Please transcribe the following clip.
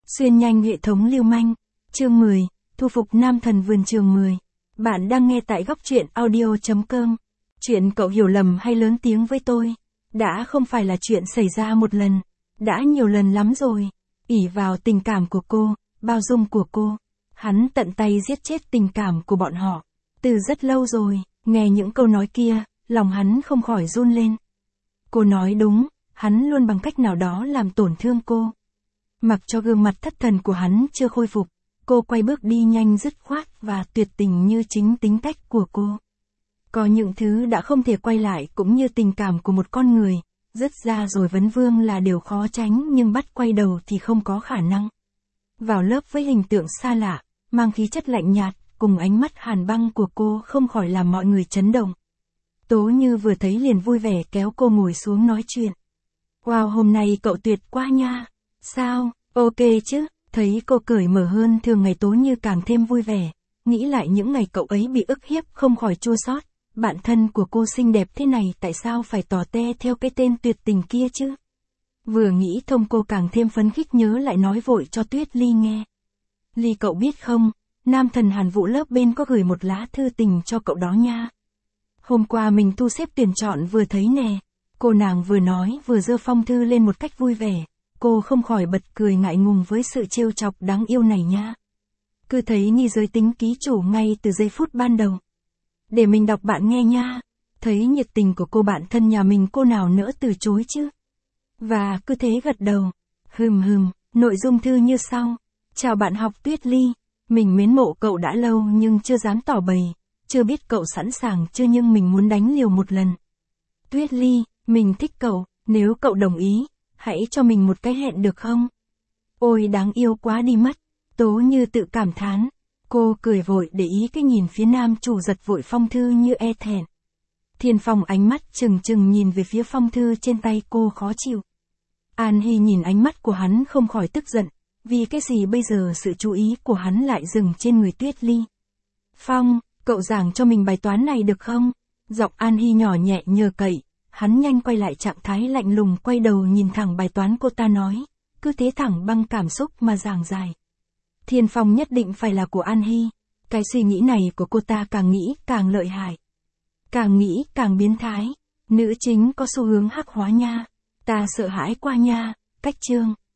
Xuyên nhanh hệ thống lưu manh. Chương 10, thu phục nam thần vườn trường 10. Bạn đang nghe tại góc truyện audio.com. Chuyện cậu hiểu lầm hay lớn tiếng với tôi, đã không phải là chuyện xảy ra một lần, đã nhiều lần lắm rồi. Ỷ vào tình cảm của cô, bao dung của cô, hắn tận tay giết chết tình cảm của bọn họ. Từ rất lâu rồi, nghe những câu nói kia, lòng hắn không khỏi run lên. Cô nói đúng, hắn luôn bằng cách nào đó làm tổn thương cô. Mặc cho gương mặt thất thần của hắn chưa khôi phục, cô quay bước đi nhanh dứt khoát và tuyệt tình như chính tính cách của cô. Có những thứ đã không thể quay lại cũng như tình cảm của một con người, dứt ra rồi vấn vương là điều khó tránh nhưng bắt quay đầu thì không có khả năng. Vào lớp với hình tượng xa lạ, mang khí chất lạnh nhạt, cùng ánh mắt hàn băng của cô không khỏi làm mọi người chấn động. Tố Như vừa thấy liền vui vẻ kéo cô ngồi xuống nói chuyện. Wow, hôm nay cậu tuyệt quá nha. Sao, ok chứ? Thấy cô cởi mở hơn thường ngày, Tố Như càng thêm vui vẻ. Nghĩ lại những ngày cậu ấy bị ức hiếp không khỏi chua xót. Bạn thân của cô xinh đẹp thế này tại sao phải tỏ te theo cái tên tuyệt tình kia chứ? Vừa nghĩ thông cô càng thêm phấn khích, nhớ lại nói vội cho Tuyết Ly nghe. Ly, cậu biết không, nam thần Hàn Vũ lớp bên có gửi một lá thư tình cho cậu đó nha. Hôm qua mình thu xếp tuyển chọn vừa thấy nè. Cô nàng vừa nói vừa giơ phong thư lên một cách vui vẻ. Cô không khỏi bật cười ngại ngùng với sự trêu chọc đáng yêu này nha. Cứ thấy nghi giới tính ký chủ ngay từ giây phút ban đầu. Để mình đọc bạn nghe nha. Thấy nhiệt tình của cô bạn thân nhà mình, cô nào nỡ từ chối chứ. Và cứ thế gật đầu. Nội dung thư như sau. Chào bạn học Tuyết Ly. Mình mến mộ cậu đã lâu nhưng chưa dám tỏ bày. Chưa biết cậu sẵn sàng chưa nhưng mình muốn đánh liều một lần. Tuyết Ly, mình thích cậu, nếu cậu đồng ý, hãy cho mình một cái hẹn được không? Ôi đáng yêu quá đi mất. Tố Như tự cảm thán. Cô cười vội để ý cái nhìn phía nam chủ, giật vội phong thư như e thẹn. Thiên Phong ánh mắt trừng trừng nhìn về phía phong thư trên tay cô khó chịu. An Hy nhìn ánh mắt của hắn không khỏi tức giận. Vì cái gì bây giờ sự chú ý của hắn lại dừng trên người Tuyết Ly? Phong, cậu giảng cho mình bài toán này được không? Giọng An Hy nhỏ nhẹ nhờ cậy. Hắn nhanh quay lại trạng thái lạnh lùng, quay đầu nhìn thẳng bài toán cô ta nói. Cứ thế thẳng băng cảm xúc mà giảng giải. Thiên Phong nhất định phải là của An Hy. Cái suy nghĩ này của cô ta càng nghĩ càng lợi hại. Càng nghĩ càng biến thái. Nữ chính có xu hướng hắc hóa nha. Ta sợ hãi qua nha. Cách chương.